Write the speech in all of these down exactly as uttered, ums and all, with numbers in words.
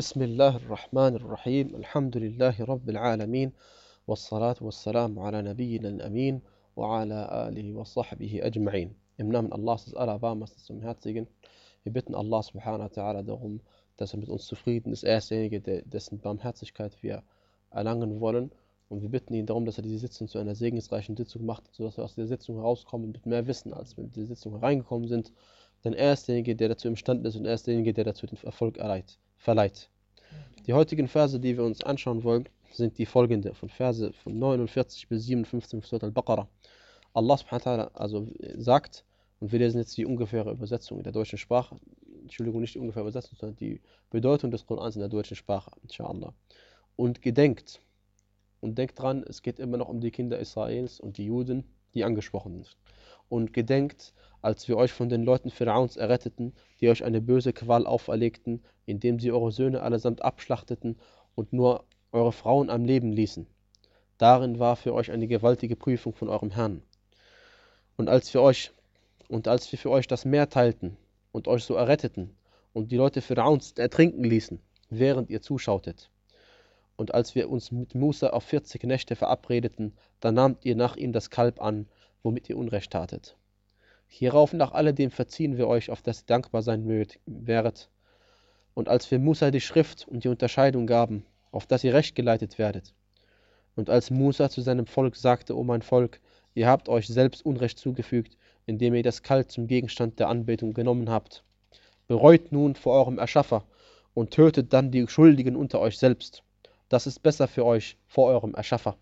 بسم الله الرحمن الرحيم الحمد لله رب العالمين والصلاة والسلام على نبينا الأمين وعلى آله وصحبه أجمعين. Im Namen Allahs des Allerbarmers zum Herzigen. Wir bitten Allah subhanahu wa ta'ala darum, dass er mit uns zufrieden ist. Er ist derjenige, der, dessen Barmherzigkeit wir erlangen wollen. Und wir bitten ihn darum, dass er diese Sitzung zu einer segensreichen Sitzung macht, sodass wir aus der Sitzung herauskommen mit mehr Wissen, als wir in die Sitzung hereingekommen sind. Denn er ist derjenige, der dazu imstande ist und er ist derjenige, der dazu den Erfolg erleiht, verleiht. Die heutigen Verse, die wir uns anschauen wollen, sind die folgende, von Verse von neunundvierzig bis siebenundfünfzig von Surat al-Baqarah. Allah subhanahu wa ta'ala also sagt, und wir lesen jetzt die ungefähre Übersetzung in der deutschen Sprache, Entschuldigung, nicht die ungefähre Übersetzung, sondern die Bedeutung des Korans in der deutschen Sprache, inshallah. Und gedenkt, und denkt dran, es geht immer noch um die Kinder Israels und die Juden, die angesprochen sind. Und gedenkt, als wir euch von den Leuten Pharaons erretteten, die euch eine böse Qual auferlegten, indem sie eure Söhne allesamt abschlachteten und nur eure Frauen am Leben ließen. Darin war für euch eine gewaltige Prüfung von eurem Herrn. Und als wir euch und als wir für euch das Meer teilten und euch so erretteten und die Leute Pharaons ertrinken ließen, während ihr zuschautet. Und als wir uns mit Musa auf vierzig Nächte verabredeten, dann nahmt ihr nach ihm das Kalb an, womit ihr Unrecht tatet. Hierauf nach alledem verziehen wir euch, auf das ihr dankbar sein mögt, wäret. Und als wir Musa die Schrift und die Unterscheidung gaben, auf das ihr recht geleitet werdet. Und als Musa zu seinem Volk sagte, O mein Volk, ihr habt euch selbst Unrecht zugefügt, indem ihr das Kalb zum Gegenstand der Anbetung genommen habt. Bereut nun vor eurem Erschaffer und tötet dann die Schuldigen unter euch selbst. Das ist besser für euch vor eurem Erschaffer.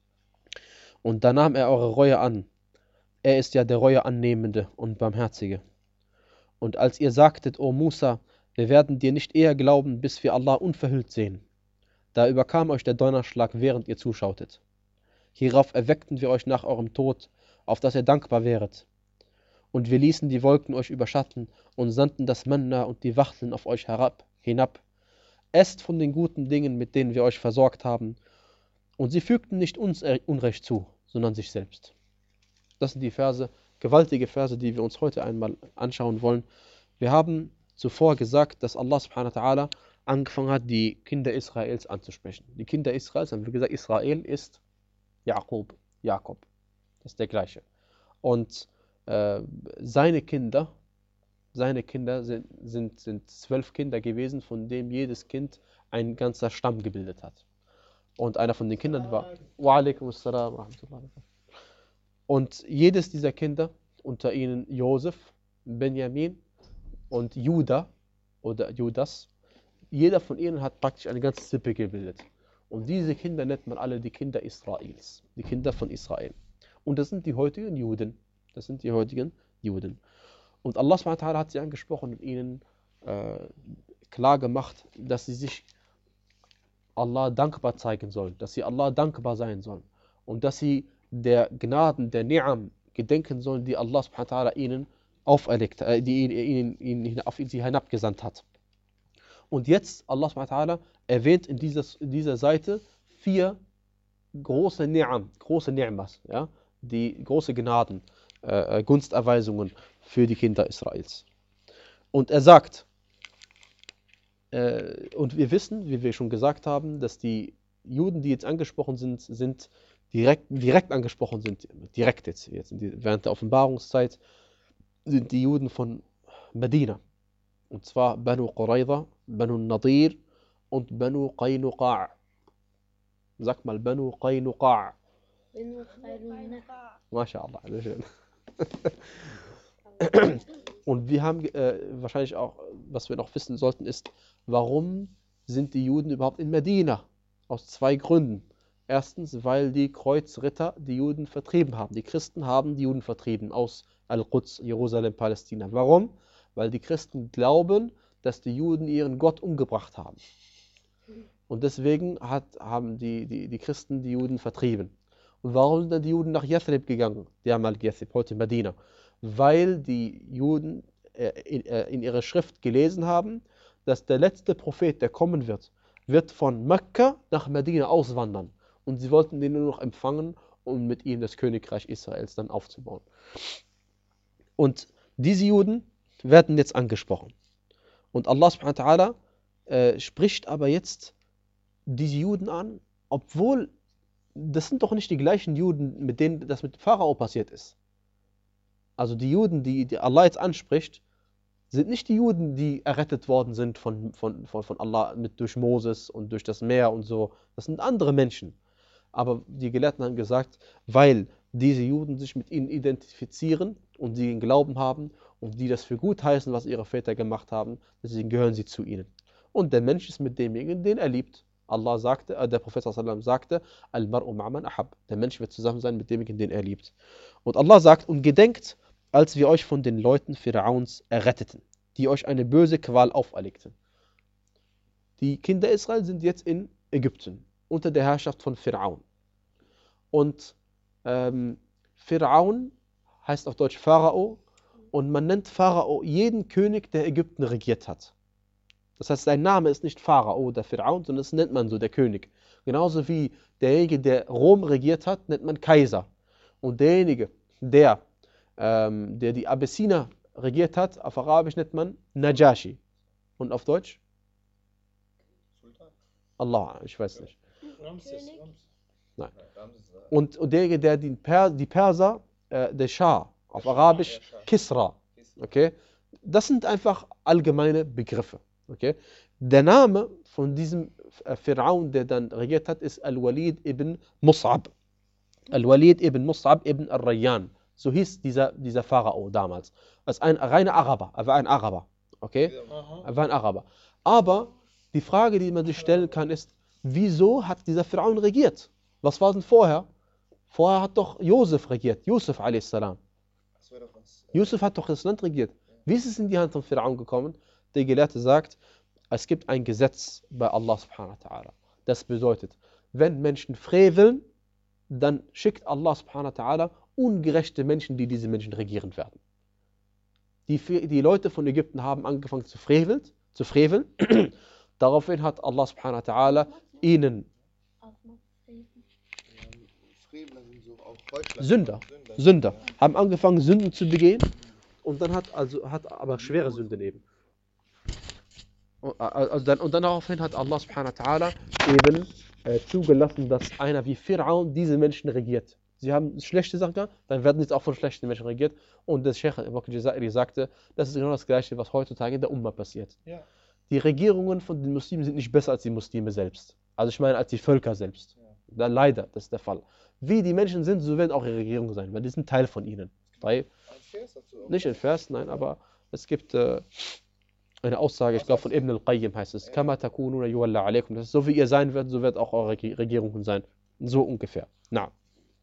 Und da nahm er eure Reue an. Er ist ja der Reue annehmende und Barmherzige. Und als ihr sagtet, O Musa, wir werden dir nicht eher glauben, bis wir Allah unverhüllt sehen. Da überkam euch der Donnerschlag, während ihr zuschautet. Hierauf erweckten wir euch nach eurem Tod, auf dass ihr dankbar wäret. Und wir ließen die Wolken euch überschatten und sandten das Manna und die Wachteln auf euch herab, hinab. Esst von den guten Dingen, mit denen wir euch versorgt haben. Und sie fügten nicht uns Unrecht zu, sondern sich selbst. Das sind die Verse, gewaltige Verse, die wir uns heute einmal anschauen wollen. Wir haben zuvor gesagt, dass Allah subhanahu wa ta'ala angefangen hat, die Kinder Israels anzusprechen. Die Kinder Israels, haben wir gesagt, Israel ist Jakob, Jakob. Das ist der gleiche. Und äh, seine Kinder, seine Kinder sind, sind, sind zwölf Kinder gewesen, von denen jedes Kind ein ganzer Stamm gebildet hat. Und einer von den Kindern war Wa alaikum assalam wa rahmatullahi wa barakatuh. Und jedes dieser Kinder, unter ihnen Josef, Benjamin und Juda oder Judas, jeder von ihnen hat praktisch eine ganze Sippe gebildet. Und diese Kinder nennt man alle die Kinder Israels, die Kinder von Israel. Und das sind die heutigen Juden. Das sind die heutigen Juden. Und Allah subhanahu wa ta'ala hat sie angesprochen und ihnen äh, klar gemacht, dass sie sich Allah dankbar zeigen sollen, dass sie Allah dankbar sein sollen und dass sie der Gnaden, der Ni'am gedenken sollen, die Allah subhanahu wa ta'ala ihnen auferlegt, äh, die ihnen, ihnen auf sie hinabgesandt hat. Und jetzt, Allah subhanahu wa ta'ala erwähnt in dieser, in dieser Seite vier große Ni'am, große Ni'mas, ja, die große Gnaden, äh, Gunsterweisungen für die Kinder Israels. Und er sagt, äh, und wir wissen, wie wir schon gesagt haben, dass die Juden, die jetzt angesprochen sind, sind direkt, direkt angesprochen sind, direkt jetzt, jetzt die, während der Offenbarungszeit, sind die Juden von Medina. Und zwar Banu Qurayza, Banu Nadir und Banu Qaynuqa'. Sag mal Banu Qaynuqa'. MashaAllah, sehr schön. Und wir haben äh, wahrscheinlich auch, was wir noch wissen sollten, ist, warum sind die Juden überhaupt in Medina? Aus zwei Gründen. Erstens, weil die Kreuzritter die Juden vertrieben haben. Die Christen haben die Juden vertrieben aus Al-Quds, Jerusalem, Palästina. Warum? Weil die Christen glauben, dass die Juden ihren Gott umgebracht haben. Und deswegen hat, haben die, die, die Christen die Juden vertrieben. Und warum sind dann die Juden nach Yathrib gegangen? Die haben halt Yathrib, heute Medina. Weil die Juden äh, in, äh, in ihrer Schrift gelesen haben, dass der letzte Prophet, der kommen wird, wird von Mekka nach Medina auswandern. Und sie wollten den nur noch empfangen, um mit ihnen das Königreich Israels dann aufzubauen. Und diese Juden werden jetzt angesprochen. Und Allah subhanahu wa ta'ala äh, spricht aber jetzt diese Juden an, obwohl das sind doch nicht die gleichen Juden, mit denen das mit Pharao passiert ist. Also die Juden, die, die Allah jetzt anspricht, sind nicht die Juden, die errettet worden sind von, von, von, von Allah mit, durch Moses und durch das Meer und so. Das sind andere Menschen. Aber die Gelehrten haben gesagt, weil diese Juden sich mit ihnen identifizieren und sie den Glauben haben und die das für gut heißen, was ihre Väter gemacht haben, deswegen gehören sie zu ihnen. Und der Mensch ist mit demjenigen, den er liebt. Allah sagte, äh, der Prophet sallam sagte, Al-mar'u ma'man ahab. Der Mensch wird zusammen sein mit demjenigen, den er liebt. Und Allah sagt, und gedenkt, als wir euch von den Leuten Pharaons erretteten, die euch eine böse Qual auferlegten. Die Kinder Israel sind jetzt in Ägypten, unter der Herrschaft von Pharaon. Und ähm, Pharaon heißt auf Deutsch Pharao, und man nennt Pharao jeden König, der Ägypten regiert hat. Das heißt, sein Name ist nicht Pharao oder Pharaon, sondern das nennt man so, der König. Genauso wie derjenige, der Rom regiert hat, nennt man Kaiser. Und derjenige, der, ähm, der die Abyssiner regiert hat, auf Arabisch nennt man Najashi. Und auf Deutsch? Sultan. Allah, ich weiß nicht. Ramses. Nein. Und, und derjenige, der die, per, die Perser, äh, der Schah, auf Arabisch Kisra. Okay? Das sind einfach allgemeine Begriffe. Okay? Der Name von diesem Pharaon, der dann regiert hat, ist Al-Walid ibn Mus'ab. Al-Walid ibn Mus'ab ibn Ar-Rayyan. So hieß dieser, dieser Pharao damals. Als ein reiner Araber. Er war ein Araber. Okay? Er war ein Araber. Aber die Frage, die man sich stellen kann, ist, wieso hat dieser Pharaon regiert? Was war denn vorher? Vorher hat doch Josef regiert. Yusuf a s. Yusuf hat doch das Land regiert. Wie ist es in die Hand von Pharaon gekommen? Der Gelehrte sagt, es gibt ein Gesetz bei Allah subhanahu wa ta'ala. Das bedeutet, wenn Menschen freveln, dann schickt Allah subhanahu wa ta'ala ungerechte Menschen, die diese Menschen regieren werden. Die, die Leute von Ägypten haben angefangen zu freveln, zu freveln. Daraufhin hat Allah subhanahu wa ta'ala ihnen Sünder, Sünder, haben angefangen Sünden zu begehen und dann hat also hat aber schwere Sünden eben. Also dann, und dann daraufhin hat Allah subhanahu wa ta'ala eben äh, zugelassen, dass einer wie Pharaon diese Menschen regiert. Sie haben schlechte Sachen gehabt, dann werden jetzt auch von schlechten Menschen regiert. Und der Sheikh al-Jazairi sagte, das ist genau das Gleiche, was heutzutage in der Umma passiert. Ja. Die Regierungen von den Muslimen sind nicht besser als die Muslime selbst. Also ich meine als die Völker selbst. Ja. Leider, das ist der Fall. Wie die Menschen sind, so werden auch ihre Regierungen sein, weil die sind Teil von ihnen. Bei, nicht in Vers, nein, aber es gibt äh, eine Aussage, ich glaube von Ibn al-Qayyim heißt es, Kama takununa yuwalla alaykum. Das ist so wie ihr sein werdet, so wird auch eure Regierungen sein. So ungefähr. Na.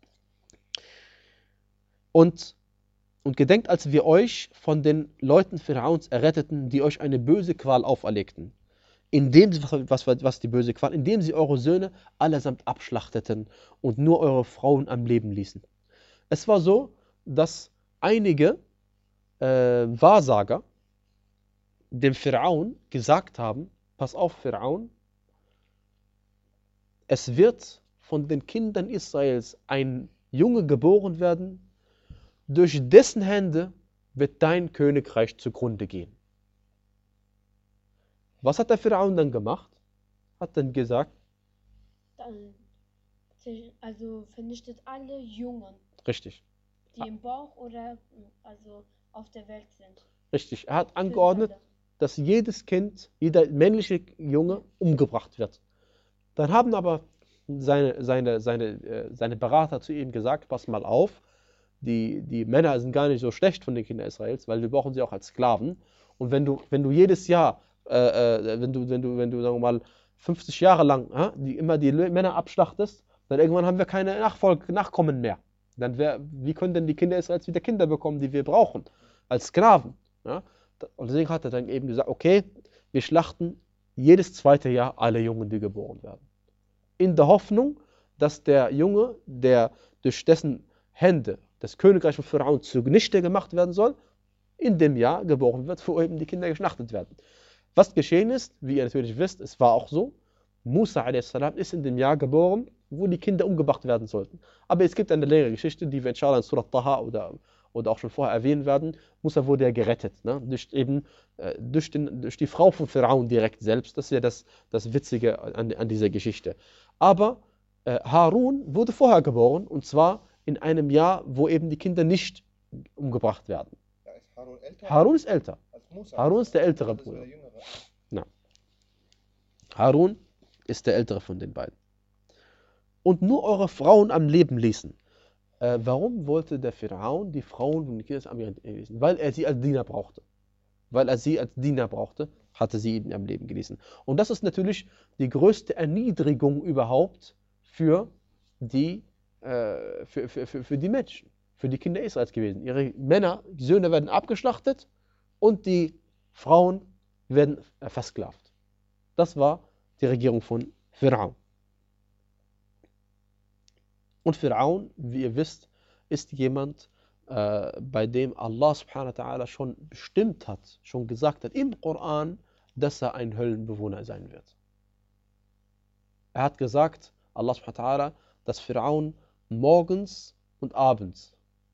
Und, und gedenkt, als wir euch von den Leuten Pharaons erretteten, die euch eine böse Qual auferlegten. Indem sie, was, was, was die böse Qual, indem sie eure Söhne allesamt abschlachteten und nur eure Frauen am Leben ließen. Es war so, dass einige äh, Wahrsager dem Pharaon gesagt haben, pass auf Pharaon, es wird von den Kindern Israels ein Junge geboren werden, durch dessen Hände wird dein Königreich zugrunde gehen. Was hat der Pharaon dann gemacht? Hat dann gesagt, dann, also vernichtet alle Jungen. Richtig. Die im Bauch oder also auf der Welt sind. Richtig. Er hat angeordnet, dass jedes Kind, jeder männliche Junge umgebracht wird. Dann haben aber seine, seine, seine, seine Berater zu ihm gesagt, pass mal auf, die, die Männer sind gar nicht so schlecht von den Kindern Israels, weil wir brauchen sie auch als Sklaven. Und wenn du, wenn du jedes Jahr, äh, äh, wenn du, wenn du, wenn du, sagen wir mal, fünfzig Jahre lang äh, die, immer die Männer abschlachtest, dann irgendwann haben wir keine Nachfolge, Nachkommen mehr. Dann wär, wie können denn die Kinder Israels wieder Kinder bekommen, die wir brauchen, als Sklaven? Ja? Und deswegen hat er dann eben gesagt, okay, wir schlachten jedes zweite Jahr alle Jungen, die geboren werden. In der Hoffnung, dass der Junge, der durch dessen Hände das Königreich von Pharaon zunichte gemacht werden soll, in dem Jahr geboren wird, wo eben die Kinder geschlachtet werden. Was geschehen ist, wie ihr natürlich wisst, es war auch so, Musa a s. ist in dem Jahr geboren, wo die Kinder umgebracht werden sollten. Aber es gibt eine längere Geschichte, die wir inshallah in Surah Taha oder, oder auch schon vorher erwähnt werden, Musa wurde ja gerettet, ne? durch, eben, äh, durch, den, durch die Frau von Pharaon direkt selbst. Das ist ja das, das Witzige an, an dieser Geschichte. Aber äh, Harun wurde vorher geboren, und zwar in einem Jahr, wo eben die Kinder nicht umgebracht werden. Ja, ist Harun älter? Harun ist älter. Als Musa. Harun ist der ältere Das wäre Bruder. der Jüngere. Ja. Harun ist der ältere von den beiden. Und nur eure Frauen am Leben ließen. Äh, warum wollte der Pharaon die Frauen und die Kinder am Leben ließen? Weil er sie als Diener brauchte. Weil er sie als Diener brauchte, hatte sie ihn am Leben gelassen. Und das ist natürlich die größte Erniedrigung überhaupt für die, äh, für, für, für, für die Menschen, für die Kinder Israels gewesen. Ihre Männer, die Söhne werden abgeschlachtet und die Frauen werden äh, versklavt. Das war die Regierung von Pharaon. Und Pharaon, wie ihr wisst, ist jemand, äh, bei dem Allah subhanahu wa ta'ala schon bestimmt hat, schon gesagt hat im Koran, dass er ein Höllenbewohner sein wird. Er hat gesagt, Allah subhanahu wa ta'ala, dass Pharaon morgens und abends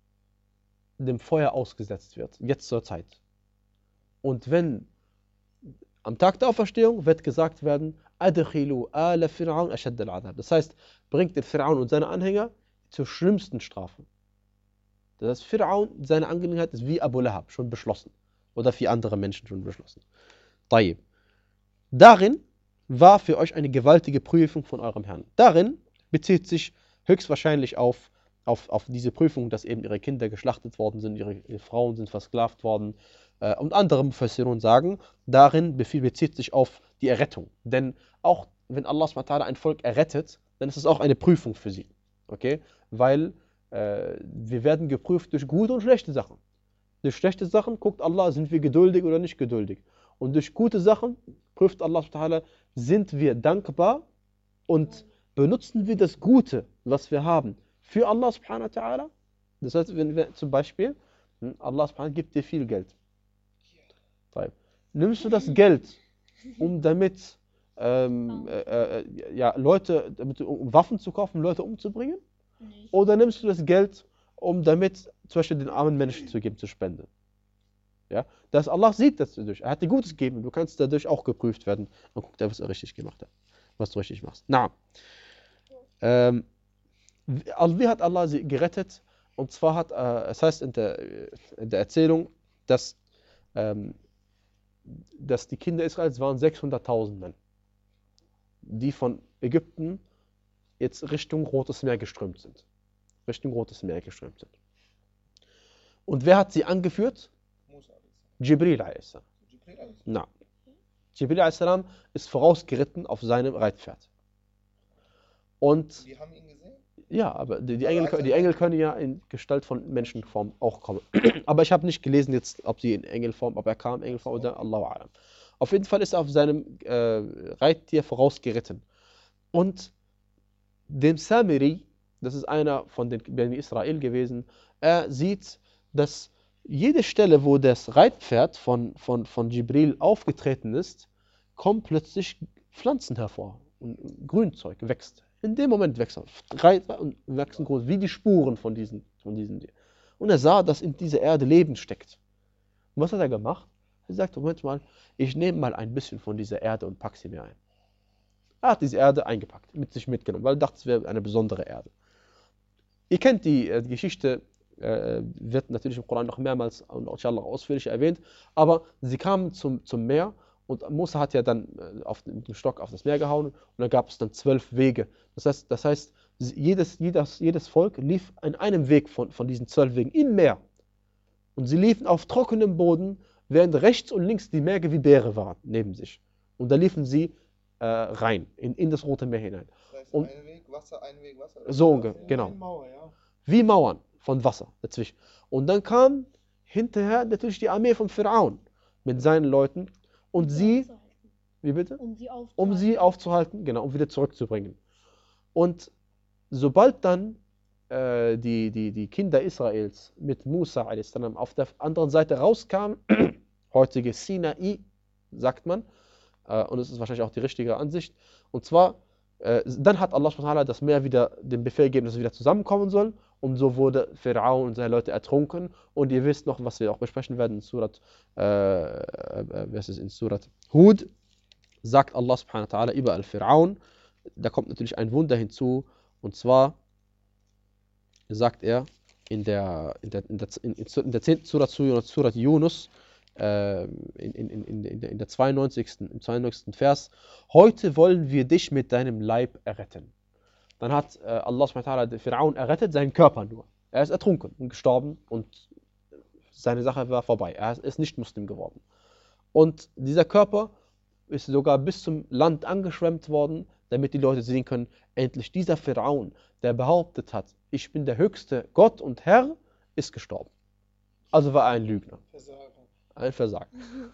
dem Feuer ausgesetzt wird, jetzt zur Zeit. Und wenn am Tag der Auferstehung wird gesagt werden, Adkhilu ala Fir'aun ashad al-adab. Das heißt, bringt den Pharaon und seine Anhänger zur schlimmsten Strafe. Das heißt, Pharaon, seine Angelegenheit ist wie Abu Lahab, schon beschlossen. Oder wie andere Menschen schon beschlossen. Tayyib. Darin war für euch eine gewaltige Prüfung von eurem Herrn. Darin bezieht sich höchstwahrscheinlich auf, auf, auf diese Prüfung, dass eben ihre Kinder geschlachtet worden sind, ihre, ihre Frauen sind versklavt worden. Äh, und andere Mufassirun sagen, darin bezieht sich auf die Errettung. Denn auch wenn Allah subhanahu wa ta'ala ein Volk errettet, dann ist es auch eine Prüfung für sie. Okay? Weil äh, wir werden geprüft durch gute und schlechte Sachen. Durch schlechte Sachen guckt Allah, sind wir geduldig oder nicht geduldig. Und durch gute Sachen prüft Allah subhanahu wa ta'ala, sind wir dankbar und benutzen wir das Gute, was wir haben, für Allah subhanahu wa ta'ala. Das heißt, wenn wir zum Beispiel, Allah subhanahu wa ta'ala gibt dir viel Geld. Nimmst du das Geld, um damit ähm, äh, äh, ja, Leute, damit, um Waffen zu kaufen, Leute umzubringen? Nicht. Oder nimmst du das Geld, um damit zum Beispiel den armen Menschen zu geben, zu spenden? Ja? Das Allah sieht das dadurch. Er hat dir Gutes gegeben. Du kannst dadurch auch geprüft werden. Und guckt er, was er richtig gemacht hat. Was du richtig machst. Na. Ähm, wie hat Allah sie gerettet? Und zwar hat, äh, es heißt in der, in der Erzählung, dass ähm, dass die Kinder Israels waren sechshunderttausend Mann, die von Ägypten jetzt Richtung Rotes Meer geströmt sind. Richtung Rotes Meer geströmt sind. Und wer hat sie angeführt? Musa. Jibril a.s. Jibril a.s. Na. Jibril a.s. ist vorausgeritten auf seinem Reitpferd. Und Die haben ihn gesehen? ja, aber die, die, Aber Engel, als er- die Engel können ja in Gestalt von Menschenform auch kommen. Aber ich habe nicht gelesen jetzt, ob sie in Engelform, ob er kam in Engelform oder Allahu A'lam. Auf jeden Fall ist er auf seinem äh, Reittier vorausgeritten. Und dem Samiri, das ist einer von den Bani Israel gewesen, er sieht, dass jede Stelle, wo das Reitpferd von, von, von Jibril aufgetreten ist, kommen plötzlich Pflanzen hervor und Grünzeug wächst. In dem Moment wächst er und wachsen groß, wie die Spuren von diesen, von diesen. Und er sah, dass in dieser Erde Leben steckt. Und was hat er gemacht? Er sagte, Moment mal, ich nehme mal ein bisschen von dieser Erde und packe sie mir ein. Er hat diese Erde eingepackt, mit sich mitgenommen, weil er dachte, es wäre eine besondere Erde. Ihr kennt die äh, Geschichte, äh, wird natürlich im Koran noch mehrmals und inshallah ausführlich erwähnt, aber sie kamen zum, zum Meer. Und Musa hat ja dann auf dem Stock auf das Meer gehauen und da gab es dann zwölf Wege. Das heißt, das heißt jedes, jedes, jedes Volk lief in einem Weg von, von diesen zwölf Wegen im Meer. Und sie liefen auf trockenem Boden, während rechts und links die Berge wie Berge waren, neben sich. Und da liefen sie äh, rein, in, in das Rote Meer hinein. Das heißt, Und- ein Weg Wasser, ein Weg Wasser. So ungefähr, genau. Eine Mauer, ja. Wie Mauern von Wasser dazwischen. Und dann kam hinterher natürlich die Armee von Pharaon mit seinen Leuten und sie, aufzuhalten. wie bitte? Um sie aufzuhalten. Um sie aufzuhalten, genau, um wieder zurückzubringen. Und sobald dann äh, die, die, die Kinder Israels mit Musa a s. auf der anderen Seite rauskamen, heutige Sinai, sagt man, äh, und es ist wahrscheinlich auch die richtige Ansicht, und zwar, äh, dann hat Allah subhanahu wa ta'ala das Meer wieder den Befehl gegeben, dass es wieder zusammenkommen soll, Und so wurde Pharaon und seine Leute ertrunken. Und ihr wisst noch, was wir auch besprechen werden in Surat, äh, äh, was ist in Surat Hud, sagt Allah subhanahu wa ta'ala über Al-Pharaon. Da kommt natürlich ein Wunder hinzu. Und zwar sagt er in der, in der, in der, in, in der zehnten Surat, Surat Yunus, äh, in, in, in, in, der, in der zweiundneunzigsten im zweiundneunzigsten Vers, heute wollen wir dich mit deinem Leib erretten. Dann hat äh, Allah subhanahu wa ta'ala den Pharaon errettet, seinen Körper nur. Er ist ertrunken und gestorben und seine Sache war vorbei. Er ist nicht Muslim geworden. Und dieser Körper ist sogar bis zum Land angeschwemmt worden, damit die Leute sehen können, endlich dieser Pharaon, der behauptet hat, ich bin der höchste Gott und Herr, ist gestorben. Also war er ein Lügner. Versager. Ein Versager.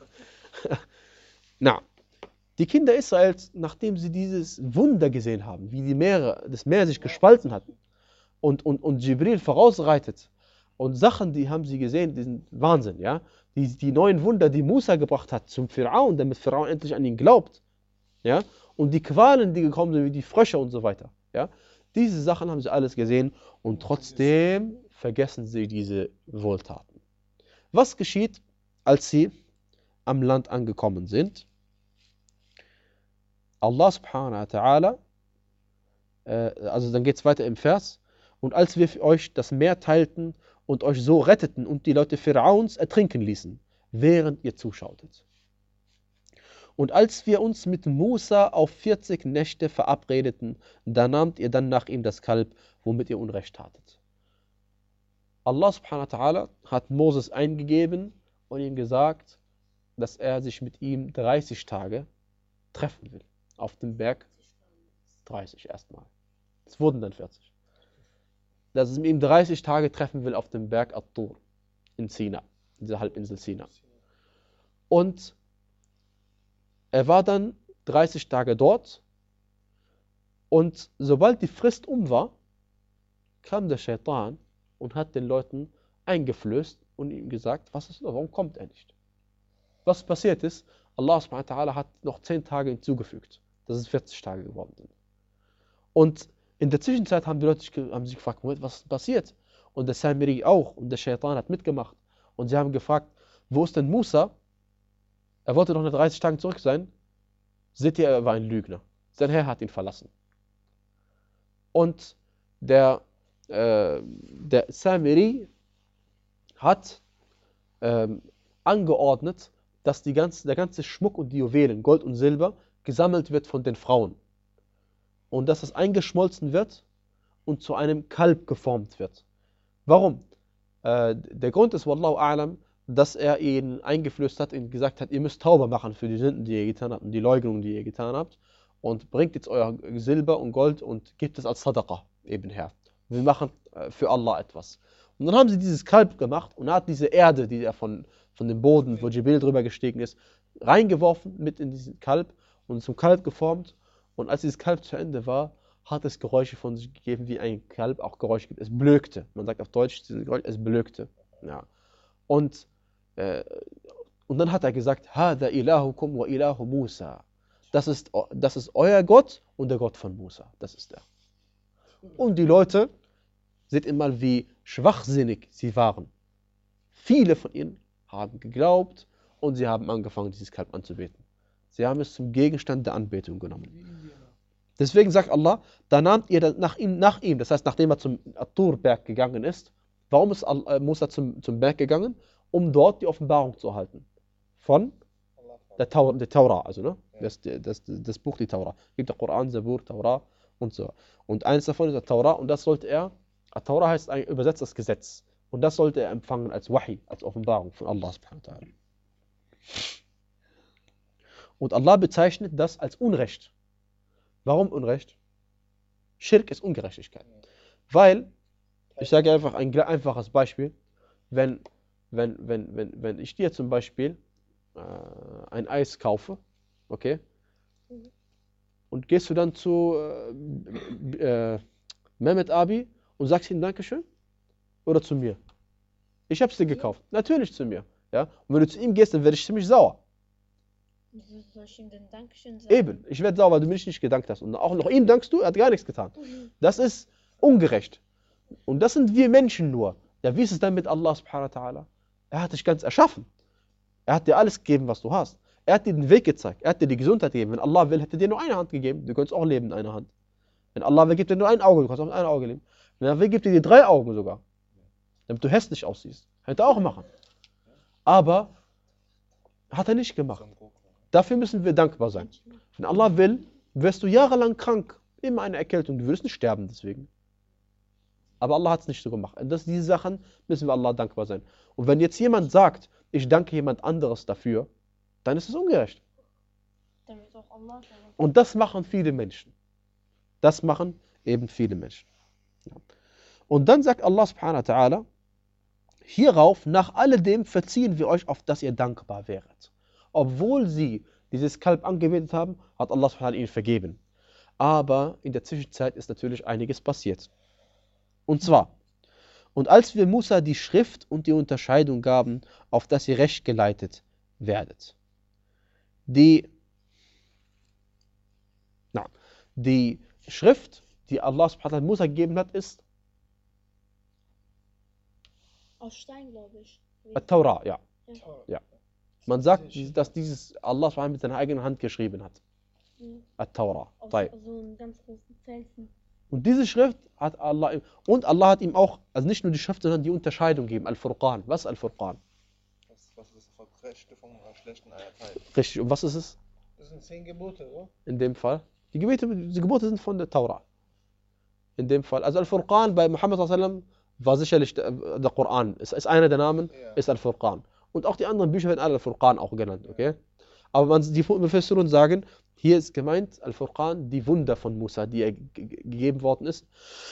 Na, die Kinder Israels, nachdem sie dieses Wunder gesehen haben, wie die Meere, das Meer sich gespalten hat und, und, und Jibril vorausreitet und Sachen, die haben sie gesehen, die sind Wahnsinn, ja. Die, die neuen Wunder, die Musa gebracht hat zum Pharaon, damit Pharaon endlich an ihn glaubt, ja. Und die Qualen, die gekommen sind, wie die Frösche und so weiter, ja. Diese Sachen haben sie alles gesehen und trotzdem vergessen sie diese Wohltaten. Was geschieht, als sie am Land angekommen sind? Allah subhanahu wa ta'ala, äh, also dann geht es weiter im Vers, und als wir für euch das Meer teilten und euch so retteten und die Leute Pharaons ertrinken ließen, während ihr zuschautet. Und als wir uns mit Musa auf vierzig Nächte verabredeten, da nahmt ihr dann nach ihm das Kalb, womit ihr Unrecht tatet. Allah subhanahu wa ta'ala hat Moses eingegeben und ihm gesagt, dass er sich mit ihm dreißig Tage treffen will. Auf dem Berg dreißig erstmal. Es wurden dann vierzig. Dass es mit ihm dreißig Tage treffen will auf dem Berg At-Tur in Sina, in dieser Halbinsel Sina. Und er war dann dreißig Tage dort und sobald die Frist um war, kam der Shaitan und hat den Leuten eingeflößt und ihm gesagt, was ist, warum kommt er nicht? Was passiert ist, Allah subhanahu wa ta'ala hat noch zehn Tage hinzugefügt, dass es vierzig Tage geworden sind. Und in der Zwischenzeit haben die Leute haben sich gefragt, was ist passiert? Und der Samiri auch und der Shaitan hat mitgemacht. Und sie haben gefragt, wo ist denn Musa? Er wollte doch nach dreißig Tagen zurück sein. Seht ihr, er war ein Lügner. Sein Herr hat ihn verlassen. Und der, äh, der Samiri hat ähm, angeordnet, dass die ganze, der ganze Schmuck und die Juwelen, Gold und Silber, gesammelt wird von den Frauen. Und dass es eingeschmolzen wird und zu einem Kalb geformt wird. Warum? Äh, der Grund ist, Wallahu a'lam, dass er ihnen eingeflößt hat und gesagt hat, ihr müsst Tauber machen für die Sünden, die ihr getan habt und die Leugnungen, die ihr getan habt. Und bringt jetzt euer Silber und Gold und gebt es als Sadaqa eben her. Wir machen äh, für Allah etwas. Und dann haben sie dieses Kalb gemacht und er hat diese Erde, die er von, von dem Boden, wo Jibril drüber gestiegen ist, reingeworfen mit in diesen Kalb und zum Kalb geformt. Und als dieses Kalb zu Ende war, hat es Geräusche von sich gegeben, wie ein Kalb auch Geräusche gibt. Es blökte. Man sagt auf Deutsch, es blökte. Ja. Und, äh, und dann hat er gesagt, Hada ilahukum wa ilahu Musa. Das ist, das ist euer Gott und der Gott von Musa. Das ist er. Und die Leute, seht ihr mal, wie schwachsinnig sie waren. Viele von ihnen haben geglaubt und sie haben angefangen, dieses Kalb anzubeten. Sie haben es zum Gegenstand der Anbetung genommen. Deswegen sagt Allah, da nahmt ihr nach ihm, nach ihm, das heißt, nachdem er zum At-Tur-Berg gegangen ist. Warum ist Musa zum, zum Berg gegangen? Um dort die Offenbarung zu erhalten. Von der, Taura, der Taura, also ne? das, das, das Buch, die Taura. Es gibt der Koran, Zabur, Taura und so. Und eines davon ist der Taura und das sollte er, Taura heißt übersetzt das Gesetz. Und das sollte er empfangen als Wahi, als Offenbarung von Allah subhanahu wa ta'ala. Und Allah bezeichnet das als Unrecht. Warum Unrecht? Schirk ist Ungerechtigkeit. Weil, ich sage einfach ein einfaches Beispiel, wenn, wenn, wenn, wenn, wenn ich dir zum Beispiel äh, ein Eis kaufe, okay, und gehst du dann zu äh, äh, Mehmet Abi und sagst ihm Dankeschön? Oder zu mir? Ich habe es dir gekauft. Natürlich zu mir. Ja? Und wenn du zu ihm gehst, dann werde ich ziemlich sauer. Wieso soll ich ihm denn Dankeschön sagen? Eben, ich werde sauer, weil du mir nicht gedankt hast. Und auch noch ihm dankst du, er hat gar nichts getan. Das ist ungerecht. Und das sind wir Menschen nur. Ja, wie ist es dann mit Allah subhanahu wa ta'ala? Er hat dich ganz erschaffen. Er hat dir alles gegeben, was du hast. Er hat dir den Weg gezeigt. Er hat dir die Gesundheit gegeben. Wenn Allah will, hätte er dir nur eine Hand gegeben. Du könntest auch leben in einer Hand. Wenn Allah will, gibt dir nur ein Auge. Du kannst auch mit einem Auge leben. Wenn er will, gibt er dir drei Augen sogar. Damit du hässlich aussiehst. Hätte er auch machen. Aber hat er nicht gemacht. Dafür müssen wir dankbar sein. Wenn Allah will, wirst du jahrelang krank. Immer eine Erkältung. Du wirst nicht sterben deswegen. Aber Allah hat es nicht so gemacht. Und das, diese Sachen müssen wir Allah dankbar sein. Und wenn jetzt jemand sagt, ich danke jemand anderes dafür, dann ist es ungerecht. Dann wird auch Allah sagen. Und das machen viele Menschen. Das machen eben viele Menschen. Ja. Und dann sagt Allah subhanahu wa ta'ala, hierauf, nach alledem verziehen wir euch, auf dass ihr dankbar wäret. Obwohl sie dieses Kalb angebetet haben, hat Allah subhanahu wa ta'ala ihnen vergeben. Aber in der Zwischenzeit ist natürlich einiges passiert. Und zwar, und als wir Musa die Schrift und die Unterscheidung gaben, auf dass ihr recht geleitet werdet. Die, na, die Schrift, die Allah subhanahu wa ta'ala Musa gegeben hat, ist Aus Stein, glaube ich. At-Taura, ja. Ja. Man sagt, dass dieses Allah subhanahu wa ta'ala mit seiner eigenen Hand geschrieben hat. Mhm. At-Taura. Aus Taib. so einem ganz großen Felsen. Und diese Schrift hat Allah ihm, und Allah hat ihm auch, also nicht nur die Schrift, sondern die Unterscheidung gegeben, Al-Furqan. Was ist Al-Furqan? Was, was ist das Rechte von einer schlechten Einheit? Richtig, und was ist es Das sind zehn Gebote, oder? in dem Fall? Die Gebote, die Gebote sind von der Taura. In dem Fall. Also Al-Furqan bei Muhammad sallallahu alaihi wasallam war sicherlich der, der Koran. Es ist einer der Namen, Ja. ist Al-Furqan. Und auch die anderen Bücher werden alle Al-Furqan auch genannt, okay? Aber man, die Mufassirin sagen, hier ist gemeint, Al-Furqan, die Wunder von Musa, die er ge- gegeben worden ist.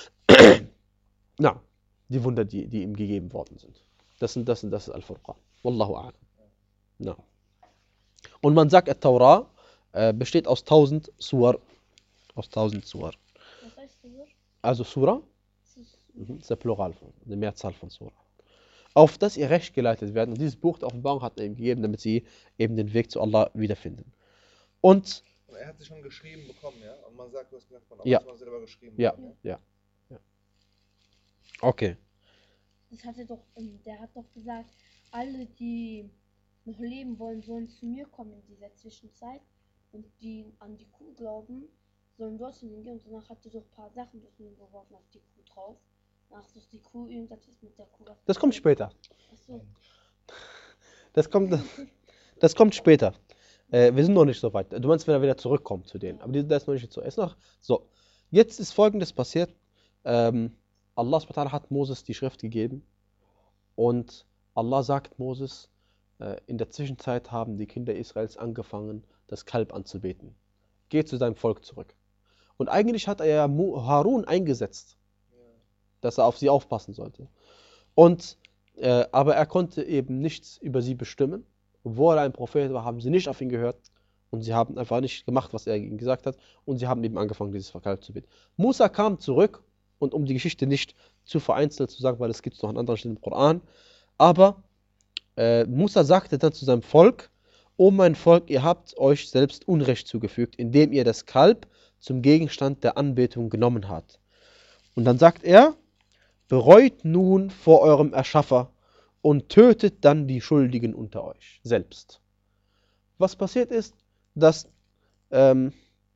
Na, die Wunder, die, die ihm gegeben worden sind. Das sind, das sind, das ist Al-Furqan. Wallahu a'lam. Na. Und man sagt, At-Taura äh, besteht aus tausend Suar. Aus tausend Suar. Was heißt das Wort? Also Surah, Das ist mhm, ist der Plural, von, eine Mehrzahl von Surah. Auf das ihr recht geleitet werden. Und dieses Buch der Offenbarung hat er ihm gegeben, damit sie eben den Weg zu Allah wiederfinden. Und Und er hat sie schon geschrieben bekommen, ja? Und man sagt, du hast gesagt, von Ja. Allah selber geschrieben ja, bekommen, ja, ja. Okay. Das hatte doch, ähm, der hat doch gesagt, alle, die noch leben wollen, sollen zu mir kommen in dieser Zwischenzeit und die an die Kuh glauben, sollen dorthin hingehen und danach hat er so ein paar Sachen durch ihn geworfen auf die Kuh drauf. Danach ist die Kuh irgendwas ist mit der Kuh. Das kommt später. Achso. Das kommt, das kommt später. Äh, wir sind noch nicht so weit. Du meinst, wenn er wieder zurückkommt zu denen. Aber die- das ist noch nicht so. Ist noch so. Jetzt ist Folgendes passiert. Ähm, Allah subhanahu wa ta'ala hat Moses die Schrift gegeben. Und Allah sagt Moses, äh, in der Zwischenzeit haben die Kinder Israels angefangen, das Kalb anzubeten. Geh zu deinem Volk zurück. Und eigentlich hat er ja Mu- Harun eingesetzt, dass er auf sie aufpassen sollte. Und, äh, aber er konnte eben nichts über sie bestimmen. Obwohl er ein Prophet war, haben sie nicht auf ihn gehört. Und sie haben einfach nicht gemacht, was er ihnen gesagt hat. Und sie haben eben angefangen, dieses Kalb zu beten. Musa kam zurück, und um die Geschichte nicht zu vereinzelt zu sagen, weil es gibt noch an anderen Stellen im Koran. Aber äh, Musa sagte dann zu seinem Volk, O mein Volk, ihr habt euch selbst Unrecht zugefügt, indem ihr das Kalb zum Gegenstand der Anbetung genommen habt. Und dann sagt er, bereut nun vor eurem Erschaffer und tötet dann die Schuldigen unter euch selbst. Was passiert ist, dass ähm,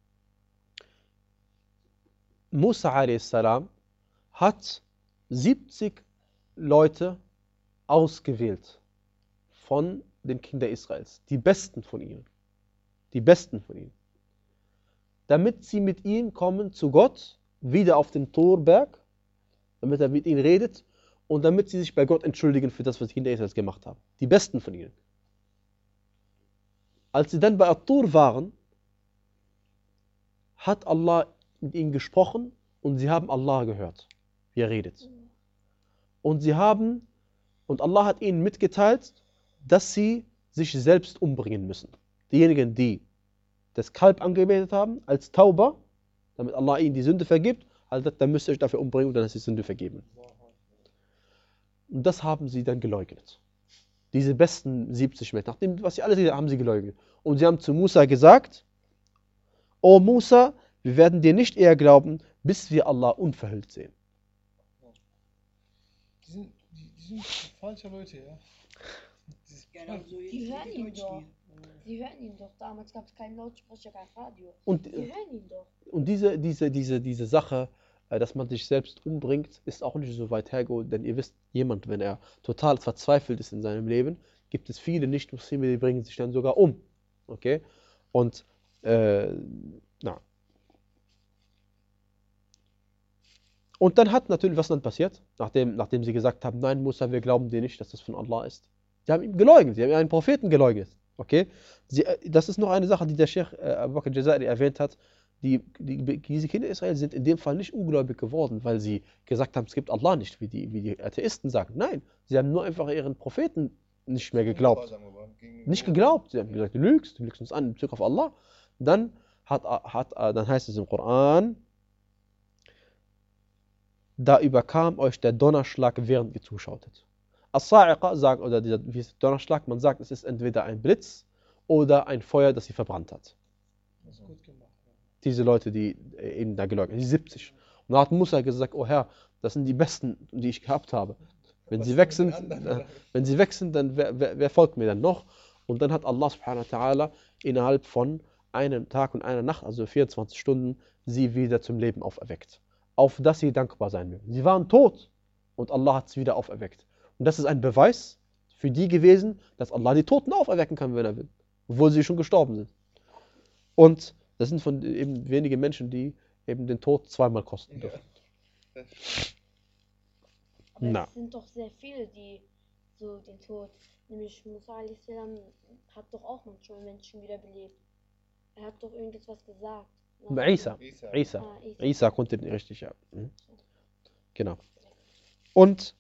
Musa a s. hat siebzig Leute ausgewählt von den Kindern Israels, die besten von ihnen, die besten von ihnen, damit sie mit ihm kommen zu Gott, wieder auf den Torberg, damit er mit ihnen redet und damit sie sich bei Gott entschuldigen für das, was die Kinder Israels gemacht haben. Die besten von ihnen. Als sie dann bei At-Tur waren, hat Allah mit ihnen gesprochen und sie haben Allah gehört, wie er redet. Und sie haben, und Allah hat ihnen mitgeteilt, dass sie sich selbst umbringen müssen. Diejenigen, die das Kalb angebetet haben, als Tauba, damit Allah ihnen die Sünde vergibt, also dann müsst ihr euch dafür umbringen und dann ist die Sünde vergeben. Und das haben sie dann geleugnet. Diese besten siebzig Menschen, nachdem, was sie alle sehen, haben sie geleugnet. Und sie haben zu Musa gesagt, O Musa, wir werden dir nicht eher glauben, bis wir Allah unverhüllt sehen. Die sind, die, die sind falsche Leute, ja. Die, Ja, dann so jetzt Die wie hören die ihn Deutschen doch. hier. Sie hören ihn doch. Damals gab es keinen Lautsprecher, kein Radio. Und, Sie hören ihn doch. und diese, diese, diese, diese Sache, äh, dass man sich selbst umbringt, ist auch nicht so weit hergeholt, denn ihr wisst, jemand, wenn er total verzweifelt ist in seinem Leben, gibt es viele Nicht-Muslime, die bringen sich dann sogar um. Okay? Und, äh, na. Und dann hat natürlich, was dann passiert, nachdem, nachdem sie gesagt haben, nein, Musa, wir glauben dir nicht, dass das von Allah ist. Sie haben ihn geleugnet, sie haben einen Propheten geleugnet. Okay? Sie, das ist noch eine Sache, die der Sheikh äh, Abu Bakr al-Jazairi erwähnt hat. Die, die, diese Kinder Israel sind in dem Fall nicht ungläubig geworden, weil sie gesagt haben, es gibt Allah nicht, wie die, wie die Atheisten sagen. Nein, sie haben nur einfach ihren Propheten nicht mehr geglaubt. Nicht geglaubt. Sie haben gesagt, du lügst, du lügst uns an in Bezug auf Allah. Dann, hat, hat, dann heißt es im Koran, da überkam euch der Donnerschlag, während ihr zuschautet. As-Sa'iqa sagt, oder dieser wie ist Donnerschlag, man sagt, es ist entweder ein Blitz oder ein Feuer, das sie verbrannt hat. das ist gut gemacht. Ja. Diese Leute, die eben da geleugnet haben, die siebzig. Und da hat Musa gesagt, oh Herr, das sind die Besten, die ich gehabt habe. Wenn sie weg sind, äh, wenn sie weg sind, dann wer, wer, wer folgt mir dann noch? Und dann hat Allah subhanahu wa ta'ala innerhalb von einem Tag und einer Nacht, also vierundzwanzig Stunden, sie wieder zum Leben auferweckt. Auf das sie dankbar sein mögen. Sie waren tot und Allah hat sie wieder auferweckt. Und das ist ein Beweis für die gewesen, dass Allah die Toten auferwecken kann, wenn er will. Obwohl sie schon gestorben sind. Und das sind von eben wenige Menschen, die eben den Tod zweimal kosten dürfen. Ja. Aber Na. es sind doch sehr viele, die so den Tod, nämlich Musa a.s. hat doch auch manchmal Menschen wiederbelebt. Er hat doch irgendetwas gesagt. Aber Isa, Isa. Isa, Ah, Isa. Isa konnte nicht richtig, ja. Mhm. Genau. Und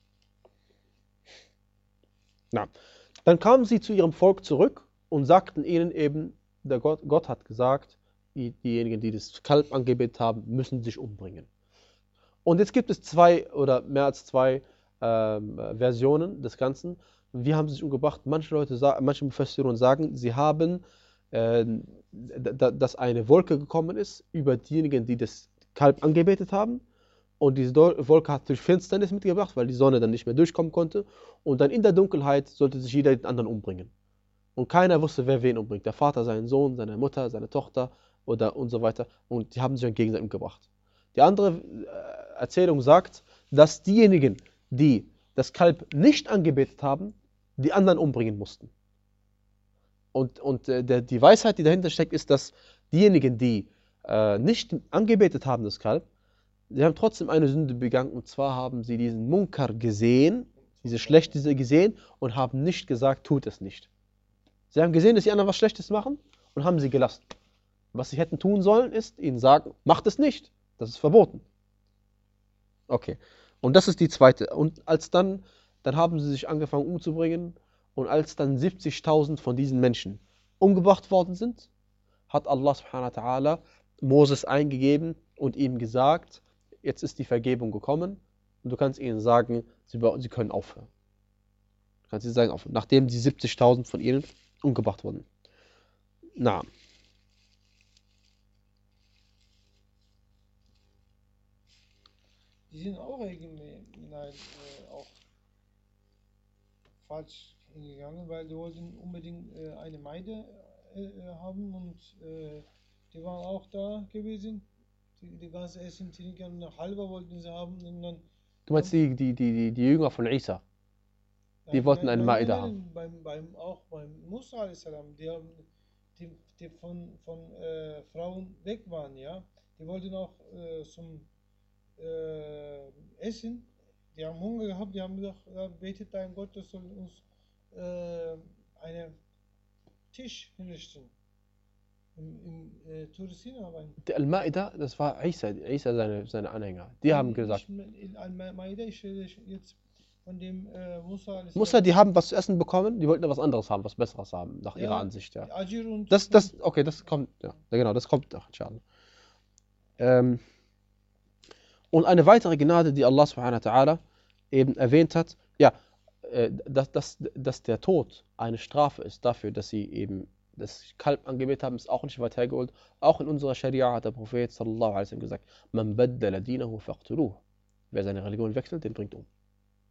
na, dann kamen sie zu ihrem Volk zurück und sagten ihnen eben, der Gott, Gott hat gesagt, die, diejenigen, die das Kalb angebetet haben, müssen sich umbringen. Und jetzt gibt es zwei oder mehr als zwei ähm, Versionen des Ganzen. Wie haben sie sich umgebracht? Manche Leute, sa- manche Mufassirun sagen, sie haben, äh, da- dass eine Wolke gekommen ist über diejenigen, die das Kalb angebetet haben. Und diese Do- Wolke hat durch Finsternis mitgebracht, weil die Sonne dann nicht mehr durchkommen konnte. Und dann in der Dunkelheit sollte sich jeder den anderen umbringen. Und keiner wusste, wer wen umbringt. Der Vater seinen Sohn, seine Mutter, seine Tochter oder und so weiter. Und die haben sich dann gegenseitig umgebracht. Die andere äh, Erzählung sagt, dass diejenigen, die das Kalb nicht angebetet haben, die anderen umbringen mussten. Und, und äh, der, die Weisheit, die dahinter steckt, ist, dass diejenigen, die äh, nicht angebetet haben, das Kalb, sie haben trotzdem eine Sünde begangen. Und zwar haben sie diesen Munkar gesehen, diese Schlechte gesehen und haben nicht gesagt, tut es nicht. Sie haben gesehen, dass die anderen was Schlechtes machen und haben sie gelassen. Was sie hätten tun sollen, ist ihnen sagen, macht es nicht. Das ist verboten. Okay. Und das ist die zweite. Und als dann, dann haben sie sich angefangen umzubringen. Und als dann siebzigtausend von diesen Menschen umgebracht worden sind, hat Allah subhanahu wa ta'ala Moses eingegeben und ihm gesagt, jetzt ist die Vergebung gekommen und du kannst ihnen sagen, sie, sie können aufhören. Du kannst ihnen sagen, aufhören, nachdem die siebzigtausend von ihnen umgebracht wurden. Na. Die sind auch irgendwie nein, äh, auch falsch hingegangen, weil die wollten unbedingt äh, eine Maide äh, äh, haben und äh, die waren auch da gewesen. Die, die ganze Essen trinken, eine halbe wollten sie haben und dann. Du meinst die, die, die, die, die Jünger von Isa? Die Nein, wollten nein, eine nein, Maide nein, haben. nein, Beim, beim, auch beim Musa a.s., die haben die, die von, von äh, Frauen weg waren, ja. Die wollten auch äh, zum äh, Essen. Die haben Hunger gehabt, die haben gesagt, ja, betet dein Gott, das soll uns äh, einen Tisch hinrichten. Im, im äh, Turisina rein. Die Al-Maida, das war Isa, Isa seine, seine Anhänger. Die haben gesagt, In Al-Maida, ich rede jetzt von dem äh, Musa a.s. Musa, die haben was zu essen bekommen, die wollten was anderes haben, was Besseres haben, nach Ja, ihrer Ansicht, ja. Ajir und Das, das, okay, das kommt, ja, ja genau, das kommt doch, inshallah. Ähm, und eine weitere Gnade, die Allah subhanahu wa ta'ala eben erwähnt hat, ja, äh, dass, dass, dass der Tod eine Strafe ist dafür, dass sie eben das Kalb angebetet haben, ist auch nicht weit hergeholt. Auch in unserer Scharia hat der Prophet sallallahu alaihi wasallam gesagt, man baddala dinahu faqtuluh. Wer seine Religion wechselt, den bringt um.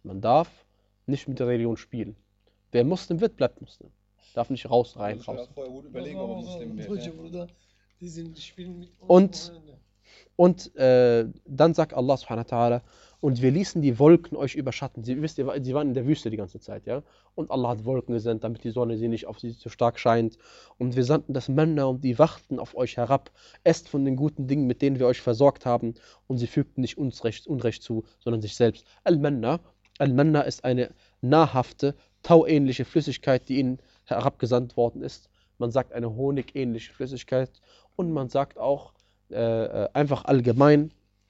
Man darf nicht mit der Religion spielen. Wer Muslim wird, bleibt Muslim. Darf nicht raus, rein, muss man raus. auch vorher gut Das überlegen, war ob er auch so Muslim ein wird. deutscher Ja. Bruder, die sind, die spielen mit uns Und- am Wochenende. Und äh, dann sagt Allah subhanahu wa ta'ala, und wir ließen die Wolken euch überschatten. Sie wisst, ihr, sie waren in der Wüste die ganze Zeit, ja? Und Allah hat Wolken gesendet, damit die Sonne sie nicht auf sie zu stark scheint. Und wir sandten das Manna und die wachten auf euch herab. Esst von den guten Dingen, mit denen wir euch versorgt haben. Und sie fügten nicht uns Recht, Unrecht zu, sondern sich selbst. Al-Manna, Al-Manna ist eine nahrhafte, tauähnliche Flüssigkeit, die ihnen herabgesandt worden ist. Man sagt eine honigähnliche Flüssigkeit. Und man sagt auch äh, einfach allgemein,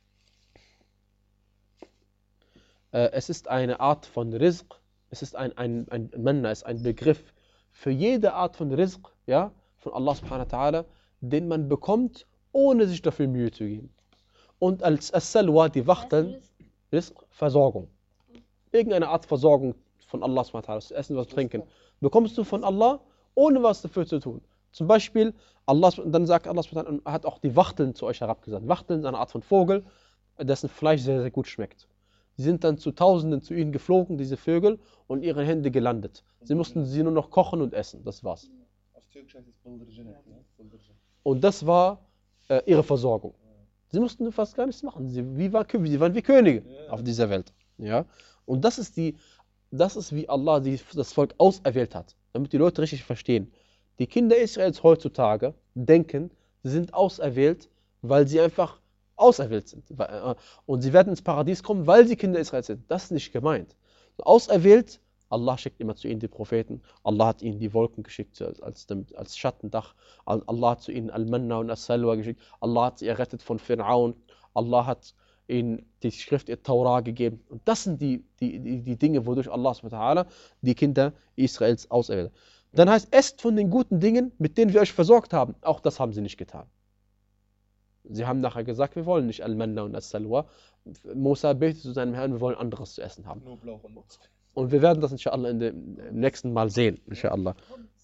äh, es ist eine Art von Rizq, es ist ein, ein, ein Manna, es ist ein Begriff für jede Art von Rizq, ja, von Allah subhanahu wa ta'ala, den man bekommt, ohne sich dafür Mühe zu geben. Und als As-Salwa, die Wachteln, Rizq, Versorgung. Irgendeine Art Versorgung von Allah subhanahu wa ta'ala, das Essen, was trinken, bekommst du von Allah, ohne was dafür zu tun. Zum Beispiel, Allah, dann sagt Allah subhanahu wa ta'ala, hat auch die Wachteln zu euch herabgesandt. Wachteln sind eine Art von Vogel, dessen Fleisch sehr, sehr gut schmeckt. Sie sind dann zu Tausenden zu ihnen geflogen, diese Vögel, und in ihre Hände gelandet. Sie mussten sie nur noch kochen und essen, das war's. Auf Türkisch heißt es Bıldırcın, ne? Bıldırcın. Und das war äh, ihre Versorgung. Sie mussten fast gar nichts machen. Sie, wie war, sie waren wie Könige auf dieser Welt. Ja? Und das ist, die, das ist, wie Allah die, das Volk auserwählt hat, damit die Leute richtig verstehen. Die Kinder Israels heutzutage denken, sie sind auserwählt, weil sie einfach auserwählt sind. Und sie werden ins Paradies kommen, weil sie Kinder Israels sind. Das ist nicht gemeint. Auserwählt, Allah schickt immer zu ihnen die Propheten. Allah hat ihnen die Wolken geschickt als, als, als Schattendach. Allah hat zu ihnen Al-Manna und As-Salwa geschickt. Allah hat sie errettet von Fir'aun. Allah hat ihnen die Schrift, ihr Taurah gegeben. Und das sind die, die, die, die Dinge, wodurch Allah subhanahu wa ta'ala die Kinder Israels auserwählt. Dann heißt, esst von den guten Dingen, mit denen wir euch versorgt haben. Auch das haben sie nicht getan. Sie haben nachher gesagt, wir wollen nicht Al-Manna und As-Salwa. Musa betet zu seinem Herrn, wir wollen anderes zu essen haben. Knoblauch und Nuss. Und wir werden das inshallah in dem, im nächsten Mal sehen, inshallah.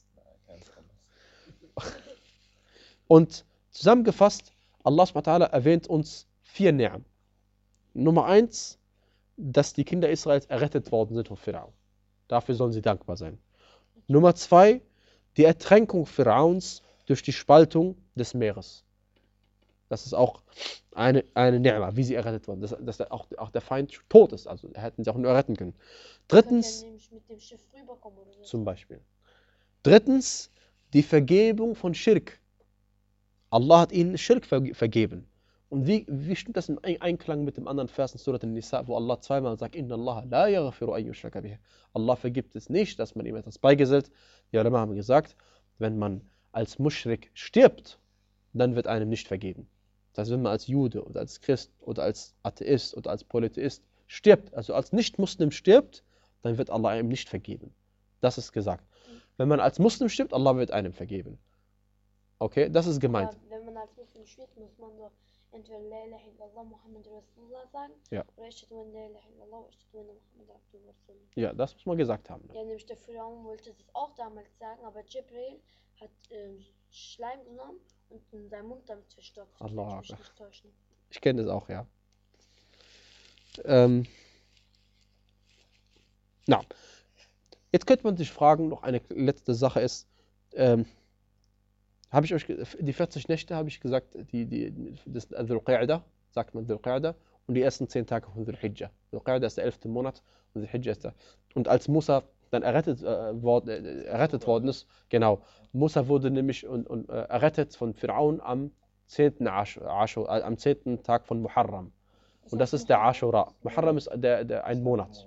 Und zusammengefasst, Allah subhanahu wa ta'ala erwähnt uns vier Ni'am. Nummer eins, dass die Kinder Israels errettet worden sind von Fir'aun. Dafür sollen sie dankbar sein. Nummer zwei, die Ertränkung Fir'auns durch die Spaltung des Meeres. Das ist auch eine, eine Ni'ma, wie sie errettet wurden. Dass, dass auch, auch der Feind tot ist, also hätten sie auch nur retten können. Drittens, Mit dem Schiff rüberkommen oder so. zum Beispiel. Drittens, die Vergebung von Schirk. Allah hat ihnen Schirk ver- vergeben. Und wie, wie stimmt das im Einklang mit dem anderen Vers in Surat An-Nisa, wo Allah zweimal sagt, Inna Allah la yaghfiru an yushraka bih. Allah vergibt es nicht, dass man ihm etwas beigesellt. Die Ulama haben gesagt, wenn man als Muschrik stirbt, dann wird einem nicht vergeben. Das heißt, wenn man als Jude oder als Christ oder als Atheist oder als Polytheist stirbt, also als Nicht-Muslim stirbt, dann wird Allah einem nicht vergeben. Das ist gesagt. Wenn man als Muslim stirbt, Allah wird einem vergeben. Okay, das ist gemeint. Aber wenn man als Muslim stirbt, muss man doch entweder La ilaha illallah Muhammad Rasulullah sagen, Ja. oder Ashhadu an la ilaha illallah wa Ashhadu anna Muhammad abduhu wa rasuluh. Ja, das muss man gesagt haben. Ja, nämlich der Pharaon wollte das auch damals sagen, aber Jibril hat ähm, Schleim genommen und in seinen Mund damit verstopft. Allah wenn ich mich Akbar. nicht täusche. Ich kenne das auch, ja. Ähm, na, jetzt könnte man sich fragen, noch eine letzte Sache ist, ähm, habe ich euch, ge- die vierzig Nächte habe ich gesagt, die, die, das ist Dhul Qa'da, sagt man Dhul Qa'da, und die ersten zehn Tage von Dhul Hijjah. Dhul Qa'da ist der elfte Monat und Dhul Hijjah ist der. Und als Musa dann errettet, äh, worden, äh, errettet worden ist, genau, Musa wurde nämlich und, und, äh, errettet von Fir'aun am zehnten Ash, Ashu, äh, am zehnten Tag von Muharram. Und das ist der Ashura. Muharram ist der, der, ein Monat.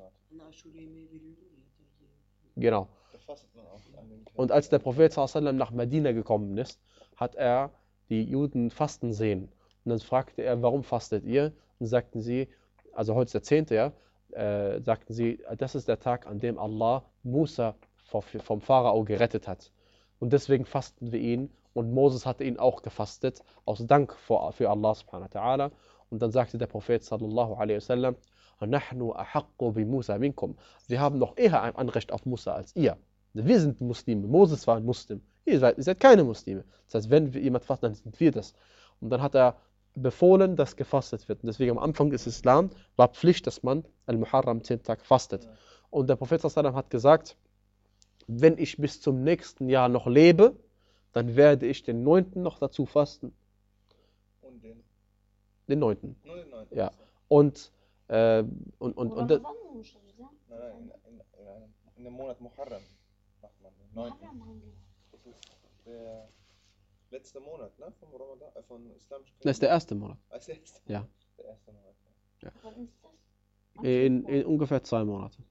Genau. Da fastet man auch an den Tag. Und als der Prophet sallallahu alaihi wasallam nach Medina gekommen ist, hat er die Juden fasten sehen. Und dann fragte er, warum fastet ihr? Und sagten sie, also heute ist der zehnte, ja, äh, sagten sie, das ist der Tag, an dem Allah Musa vom Pharao gerettet hat. Und deswegen fasten wir ihn. Und Moses hatte ihn auch gefastet, aus Dank für, für Allah subhanahu wa ta'ala. Und dann sagte der Prophet sallallahu alaihi wasallam, Nahnu ahaqqu bi Musa minkum. Wir haben noch eher ein Anrecht auf Musa als ihr. Wir sind Muslime. Moses war ein Muslim. Ihr seid, ihr seid keine Muslime. Das heißt, wenn wir jemand fastet, dann sind wir das. Und dann hat er befohlen, dass gefastet wird. Und deswegen am Anfang des Islam war Pflicht, dass man Al-Muharram zehn Tage fastet. Und der Prophet sallallahu alaihi wasallam hat gesagt, wenn ich bis zum nächsten Jahr noch lebe, dann werde ich den neunten noch dazu fasten. Und den? Den neunten. Nur den neunten. Ja. Und, äh, und, und, und, Oder und wann muss ich sagen? Nein, nein, in, in, in, in dem Monat Muharram macht man den neunten. Das ist der letzte Monat, ne? Vom Ramadan, äh, von islamischen das ist der erste Monat. Als der erste Ja. Der erste Monat. Ja. Wann ist das? In, in ungefähr zwei Monaten.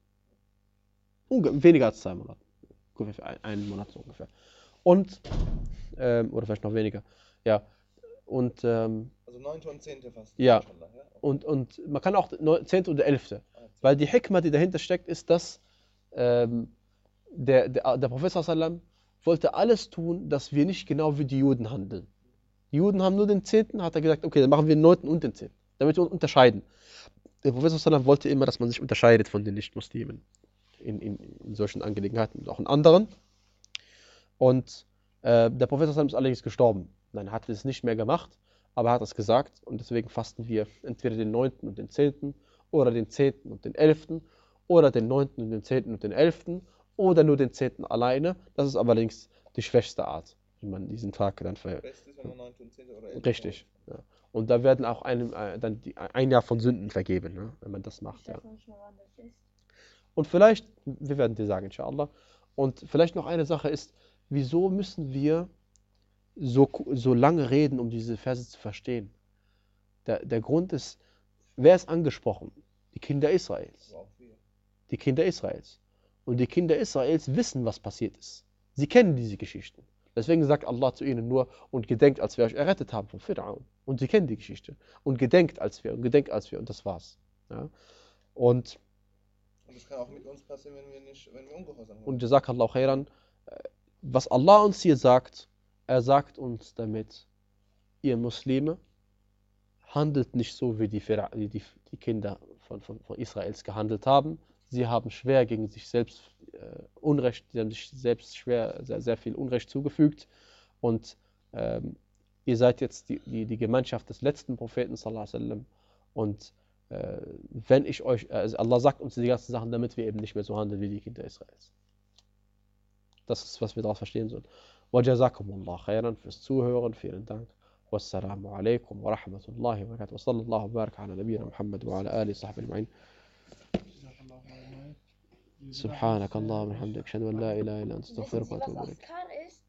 Unge weniger als zwei Monate. Ungefähr ein, einen Monat so ungefähr. Und, ähm, oder vielleicht noch weniger. Ja. Und, ähm, Also neunte und zehnte fast. Ja. inshallah, ja? Okay. und, und man kann auch zehnte oder elfte. Ah, zehnte. Weil die Hikmah, die dahinter steckt, ist, dass ähm, der, der, der Prophet sallallahu alaihi wasallam wollte alles tun, dass wir nicht genau wie die Juden handeln. Die Juden haben nur den zehnten, hat er gesagt, okay, dann machen wir den neunten und den zehnten, damit wir uns unterscheiden. Der Prophet sallallahu alaihi wasallam wollte immer, dass man sich unterscheidet von den Nicht-Muslimen in, in, in solchen Angelegenheiten und auch in anderen. Und äh, der Prophet sallallahu alaihi wasallam ist allerdings gestorben. Nein, er hat es nicht mehr gemacht, aber er hat es gesagt und deswegen fasten wir entweder den neunten und den zehnten oder den zehnten und den elften oder den neunten und den zehnten und den elften oder nur den zehnten alleine. Das ist allerdings die schwächste Art, wie man diesen Tag dann ver... Best ist, wenn man neunte und zehnte oder elfte. Richtig. Ja. Und da werden auch einem äh, dann die, ein Jahr von Sünden vergeben, ne, wenn man das macht. Ich Ja. weiß noch nicht mal, wann das ist. Und vielleicht, wir werden dir sagen, inshallah, und vielleicht noch eine Sache ist, wieso müssen wir so, so lange reden, um diese Verse zu verstehen? Der, der Grund ist, wer ist angesprochen? Die Kinder Israels. So auch wir. Die Kinder Israels. Und die Kinder Israels wissen, was passiert ist. Sie kennen diese Geschichten. Deswegen sagt Allah zu ihnen nur, und gedenkt, als wir euch errettet haben von Fir'aun. Und sie kennen die Geschichte. Und gedenkt, als wir, und gedenkt, als wir, und das war's. Ja? Und, Und das kann auch mit uns passieren, wenn wir nicht, wenn wir ungehorsam sind. und Jazakallahu khairan, äh, was Allah uns hier sagt, er sagt uns damit, ihr Muslime, handelt nicht so, wie die, Fira- wie die, die Kinder von, von, von Israels gehandelt haben. Sie haben schwer gegen sich selbst äh, Unrecht, sie haben sich selbst schwer, sehr, sehr viel Unrecht zugefügt. Und ähm, ihr seid jetzt die, die, die Gemeinschaft des letzten Propheten, sallallahu alaihi wasallam. Und äh, wenn ich euch, also Allah sagt uns die ganzen Sachen, damit wir eben nicht mehr so handeln wie die Kinder Israels. Das ist, was wir daraus verstehen sollen. Wa jazakumullah khairan fürs Zuhören, vielen Dank. Wassalamu alaikum wa rahmatullahi wa barakatuh. Wa sallallahu wa baraka ala nabiyyina Muhammad wa ala alihi wa sahbihi ajma'in. سبحانك اللهم وبحمدك اشهد ان لا اله الا انت Wissen استغفرك Sie, was واتوب اليك. Askar ist?